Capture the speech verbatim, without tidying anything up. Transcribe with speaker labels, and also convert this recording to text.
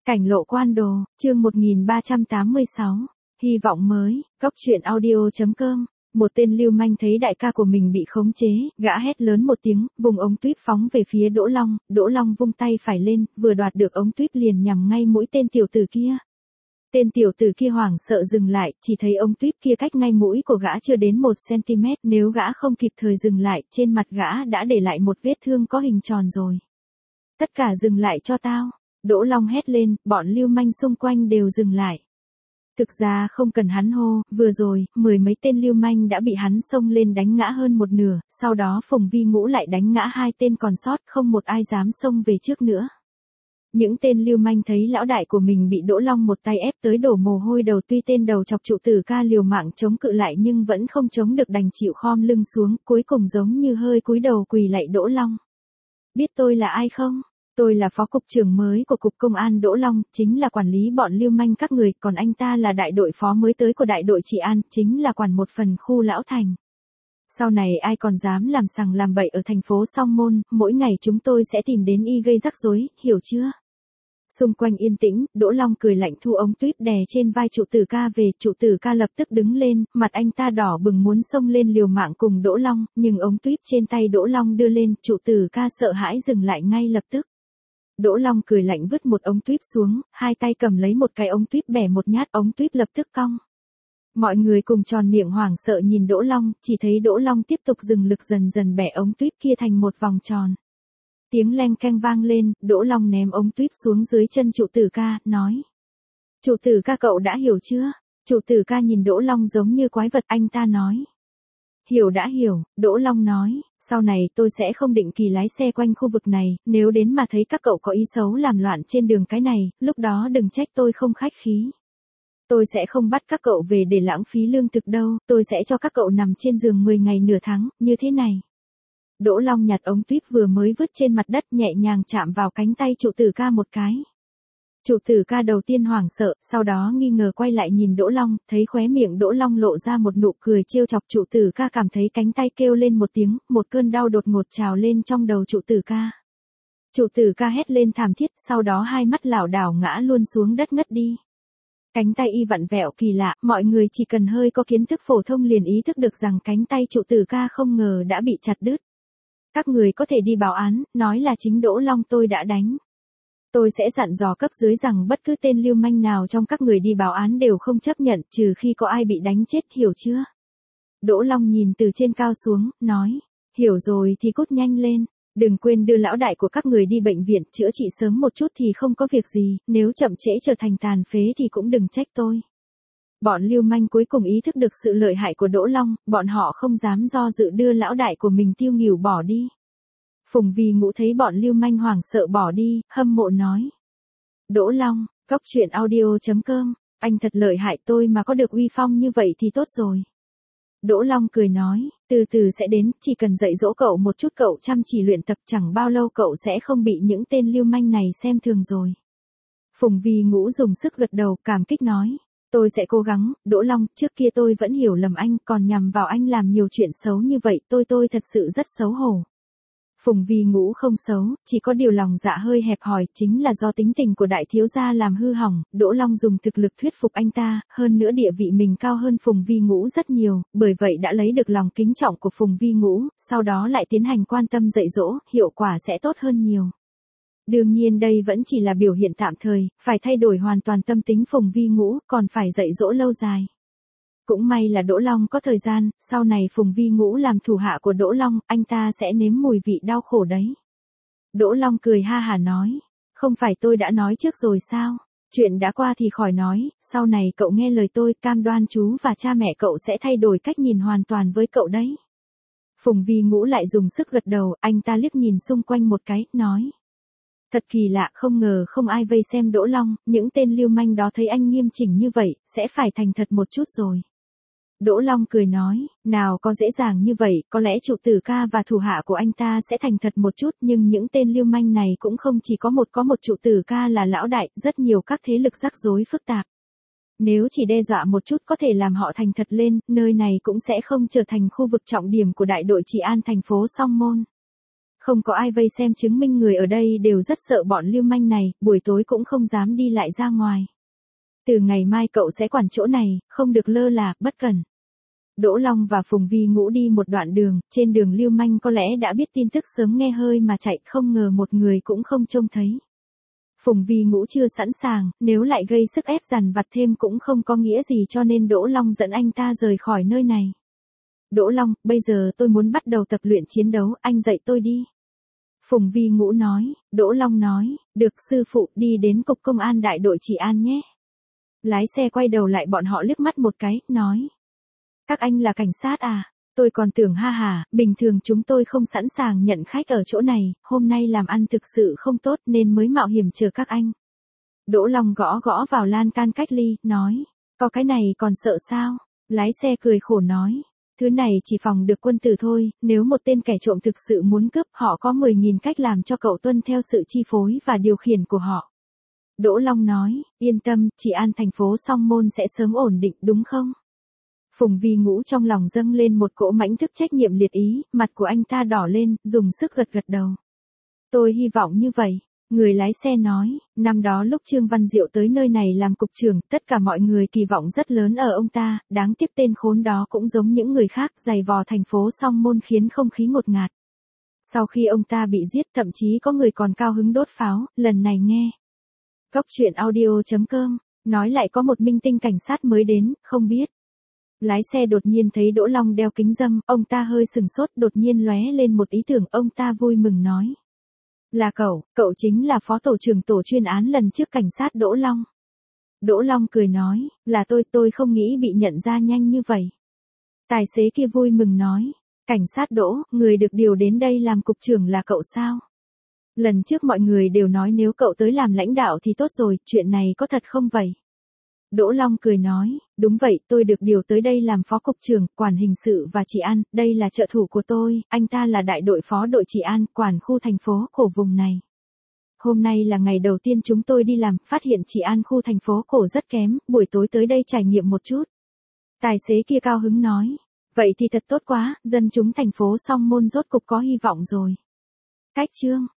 Speaker 1: Cảnh lộ quan đồ, chương một nghìn ba trăm tám mươi sáu. Hy vọng mới, góc truyện audio.com. Một tên lưu manh thấy đại ca của mình bị khống chế, gã hét lớn một tiếng, vùng ống tuyếp phóng về phía Đỗ Long, Đỗ Long vung tay phải lên, vừa đoạt được ống tuyếp liền nhằm ngay mũi tên tiểu tử kia. Tên tiểu tử kia hoảng sợ dừng lại, chỉ thấy ống tuyếp kia cách ngay mũi của gã chưa đến một xăng-ti-mét, nếu gã không kịp thời dừng lại, trên mặt gã đã để lại một vết thương có hình tròn rồi. Tất cả dừng lại cho tao. Đỗ Long hét lên, bọn lưu manh xung quanh đều dừng lại. Thực ra không cần hắn hô, vừa rồi, mười mấy tên lưu manh đã bị hắn xông lên đánh ngã hơn một nửa, sau đó Phùng Vi Ngũ lại đánh ngã hai tên còn sót, không một ai dám xông về trước nữa. Những tên lưu manh thấy lão đại của mình bị Đỗ Long một tay ép tới đổ mồ hôi đầu, tuy tên đầu chọc trụ tử ca liều mạng chống cự lại nhưng vẫn không chống được, đành chịu khom lưng xuống, cuối cùng giống như hơi cúi đầu quỳ lạy Đỗ Long. Biết tôi là ai không? Tôi là phó cục trưởng mới của cục công an Đỗ Long, chính là quản lý bọn lưu manh các người, còn anh ta là đại đội phó mới tới của đại đội trị an, chính là quản một phần khu Lão Thành. Sau này ai còn dám làm sằng làm bậy ở thành phố Song Môn, mỗi ngày chúng tôi sẽ tìm đến y gây rắc rối, hiểu chưa? Xung quanh yên tĩnh, Đỗ Long cười lạnh thu ống tuyếp đè trên vai trụ tử ca về, trụ tử ca lập tức đứng lên, mặt anh ta đỏ bừng muốn xông lên liều mạng cùng Đỗ Long, nhưng ống tuyếp trên tay Đỗ Long đưa lên, trụ tử ca sợ hãi dừng lại ngay lập tức. Đỗ Long cười lạnh vứt một ống tuyếp xuống, hai tay cầm lấy một cái ống tuyếp bẻ một nhát, ống tuyếp lập tức cong. Mọi người cùng tròn miệng hoảng sợ nhìn Đỗ Long, chỉ thấy Đỗ Long tiếp tục dừng lực dần dần bẻ ống tuyếp kia thành một vòng tròn. Tiếng leng keng vang lên, Đỗ Long ném ống tuyếp xuống dưới chân trụ tử ca, nói. Trụ tử ca cậu đã hiểu chưa? Trụ tử ca nhìn Đỗ Long giống như quái vật, anh ta nói. Hiểu đã hiểu, Đỗ Long nói, sau này tôi sẽ không định kỳ lái xe quanh khu vực này, nếu đến mà thấy các cậu có ý xấu làm loạn trên đường cái này, lúc đó đừng trách tôi không khách khí. Tôi sẽ không bắt các cậu về để lãng phí lương thực đâu, tôi sẽ cho các cậu nằm trên giường mười ngày nửa tháng, như thế này. Đỗ Long nhặt ống tuyếp vừa mới vứt trên mặt đất nhẹ nhàng chạm vào cánh tay trụ tử ca một cái. Trụ tử ca đầu tiên hoảng sợ, sau đó nghi ngờ quay lại nhìn Đỗ Long, thấy khóe miệng Đỗ Long lộ ra một nụ cười trêu chọc, trụ tử ca cảm thấy cánh tay kêu lên một tiếng, một cơn đau đột ngột trào lên trong đầu trụ tử ca. Trụ tử ca hét lên thảm thiết, sau đó hai mắt lảo đảo ngã luôn xuống đất ngất đi. Cánh tay y vặn vẹo kỳ lạ, mọi người chỉ cần hơi có kiến thức phổ thông liền ý thức được rằng cánh tay trụ tử ca không ngờ đã bị chặt đứt. Các người có thể đi báo án, nói là chính Đỗ Long tôi đã đánh. Tôi sẽ dặn dò cấp dưới rằng bất cứ tên lưu manh nào trong các người đi báo án đều không chấp nhận, trừ khi có ai bị đánh chết, hiểu chưa? Đỗ Long nhìn từ trên cao xuống, nói, hiểu rồi thì cút nhanh lên, đừng quên đưa lão đại của các người đi bệnh viện, chữa trị sớm một chút thì không có việc gì, nếu chậm trễ trở thành tàn phế thì cũng đừng trách tôi. Bọn lưu manh cuối cùng ý thức được sự lợi hại của Đỗ Long, bọn họ không dám do dự đưa lão đại của mình tiêu nghỉu bỏ đi. Phùng Vi Ngũ thấy bọn lưu manh hoảng sợ bỏ đi, hâm mộ nói. Đỗ Long, góc truyện audio.com, anh thật lợi hại, tôi mà có được uy phong như vậy thì tốt rồi. Đỗ Long cười nói, từ từ sẽ đến, chỉ cần dạy dỗ cậu một chút, cậu chăm chỉ luyện tập, chẳng bao lâu cậu sẽ không bị những tên lưu manh này xem thường rồi. Phùng Vi Ngũ dùng sức gật đầu, cảm kích nói. Tôi sẽ cố gắng, Đỗ Long, trước kia tôi vẫn hiểu lầm anh, còn nhằm vào anh làm nhiều chuyện xấu như vậy, tôi tôi thật sự rất xấu hổ. Phùng Vi Ngũ không xấu, chỉ có điều lòng dạ hơi hẹp hòi, chính là do tính tình của đại thiếu gia làm hư hỏng, Đỗ Long dùng thực lực thuyết phục anh ta, hơn nữa địa vị mình cao hơn Phùng Vi Ngũ rất nhiều, bởi vậy đã lấy được lòng kính trọng của Phùng Vi Ngũ, sau đó lại tiến hành quan tâm dạy dỗ, hiệu quả sẽ tốt hơn nhiều. Đương nhiên đây vẫn chỉ là biểu hiện tạm thời, phải thay đổi hoàn toàn tâm tính Phùng Vi Ngũ, còn phải dạy dỗ lâu dài. Cũng may là Đỗ Long có thời gian, sau này Phùng Vi Ngũ làm thủ hạ của Đỗ Long, anh ta sẽ nếm mùi vị đau khổ đấy. Đỗ Long cười ha hả nói, không phải tôi đã nói trước rồi sao, chuyện đã qua thì khỏi nói, sau này cậu nghe lời tôi, cam đoan chú và cha mẹ cậu sẽ thay đổi cách nhìn hoàn toàn với cậu đấy. Phùng Vi Ngũ lại dùng sức gật đầu, anh ta liếc nhìn xung quanh một cái, nói. Thật kỳ lạ, không ngờ không ai vây xem Đỗ Long, những tên lưu manh đó thấy anh nghiêm chỉnh như vậy, sẽ phải thành thật một chút rồi. Đỗ Long cười nói, nào có dễ dàng như vậy, có lẽ trụ tử ca và thủ hạ của anh ta sẽ thành thật một chút, nhưng những tên lưu manh này cũng không chỉ có một có một trụ tử ca là lão đại, rất nhiều các thế lực rắc rối phức tạp. Nếu chỉ đe dọa một chút có thể làm họ thành thật lên, nơi này cũng sẽ không trở thành khu vực trọng điểm của đại đội trị an thành phố Song Môn. Không có ai vây xem chứng minh người ở đây đều rất sợ bọn lưu manh này, buổi tối cũng không dám đi lại ra ngoài. Từ ngày mai cậu sẽ quản chỗ này, không được lơ là, bất cẩn. Đỗ Long và Phùng Vi Ngũ đi một đoạn đường, trên đường lưu manh có lẽ đã biết tin tức sớm nghe hơi mà chạy, không ngờ một người cũng không trông thấy. Phùng Vi Ngũ chưa sẵn sàng, nếu lại gây sức ép dằn vặt thêm cũng không có nghĩa gì cho nên Đỗ Long dẫn anh ta rời khỏi nơi này. Đỗ Long, bây giờ tôi muốn bắt đầu tập luyện chiến đấu, anh dạy tôi đi. Phùng Vi Ngũ nói. Đỗ Long nói, được sư phụ, đi đến cục công an đại đội Trị An nhé. Lái xe quay đầu lại bọn họ liếc mắt một cái, nói. Các anh là cảnh sát à? Tôi còn tưởng ha hà, bình thường chúng tôi không sẵn sàng nhận khách ở chỗ này, hôm nay làm ăn thực sự không tốt nên mới mạo hiểm chờ các anh. Đỗ Long gõ gõ vào lan can cách ly, nói. Có cái này còn sợ sao? Lái xe cười khổ nói. Thứ này chỉ phòng được quân tử thôi, nếu một tên kẻ trộm thực sự muốn cướp họ có mười nghìn cách làm cho cậu tuân theo sự chi phối và điều khiển của họ. Đỗ Long nói, yên tâm, Trị An thành phố Song Môn sẽ sớm ổn định đúng không? Phùng Vi Ngũ trong lòng dâng lên một cỗ mãnh thức trách nhiệm liệt ý, mặt của anh ta đỏ lên, dùng sức gật gật đầu. Tôi hy vọng như vậy. Người lái xe nói, năm đó lúc Trương Văn Diệu tới nơi này làm cục trưởng, tất cả mọi người kỳ vọng rất lớn ở ông ta, đáng tiếc tên khốn đó cũng giống những người khác giày vò thành phố Song Môn khiến không khí ngột ngạt. Sau khi ông ta bị giết thậm chí có người còn cao hứng đốt pháo, lần này nghe. Cốc truyện audio chấm com, nói lại có một minh tinh cảnh sát mới đến, không biết. Lái xe đột nhiên thấy Đỗ Long đeo kính râm, ông ta hơi sừng sốt đột nhiên lóe lên một ý tưởng, ông ta vui mừng nói. Là cậu, cậu chính là phó tổ trưởng tổ chuyên án lần trước cảnh sát Đỗ Long. Đỗ Long cười nói, là tôi, tôi không nghĩ bị nhận ra nhanh như vậy. Tài xế kia vui mừng nói, cảnh sát Đỗ, người được điều đến đây làm cục trưởng là cậu sao? Lần trước mọi người đều nói nếu cậu tới làm lãnh đạo thì tốt rồi, chuyện này có thật không vậy? Đỗ Long cười nói, đúng vậy, tôi được điều tới đây làm phó cục trưởng, quản hình sự và trị an, đây là trợ thủ của tôi, anh ta là đại đội phó đội trị an, quản khu thành phố cổ vùng này. Hôm nay là ngày đầu tiên chúng tôi đi làm, phát hiện trị an khu thành phố cổ rất kém, buổi tối tới đây trải nghiệm một chút. Tài xế kia cao hứng nói, vậy thì thật tốt quá, dân chúng thành phố Song Môn rốt cục có hy vọng rồi. Cách chương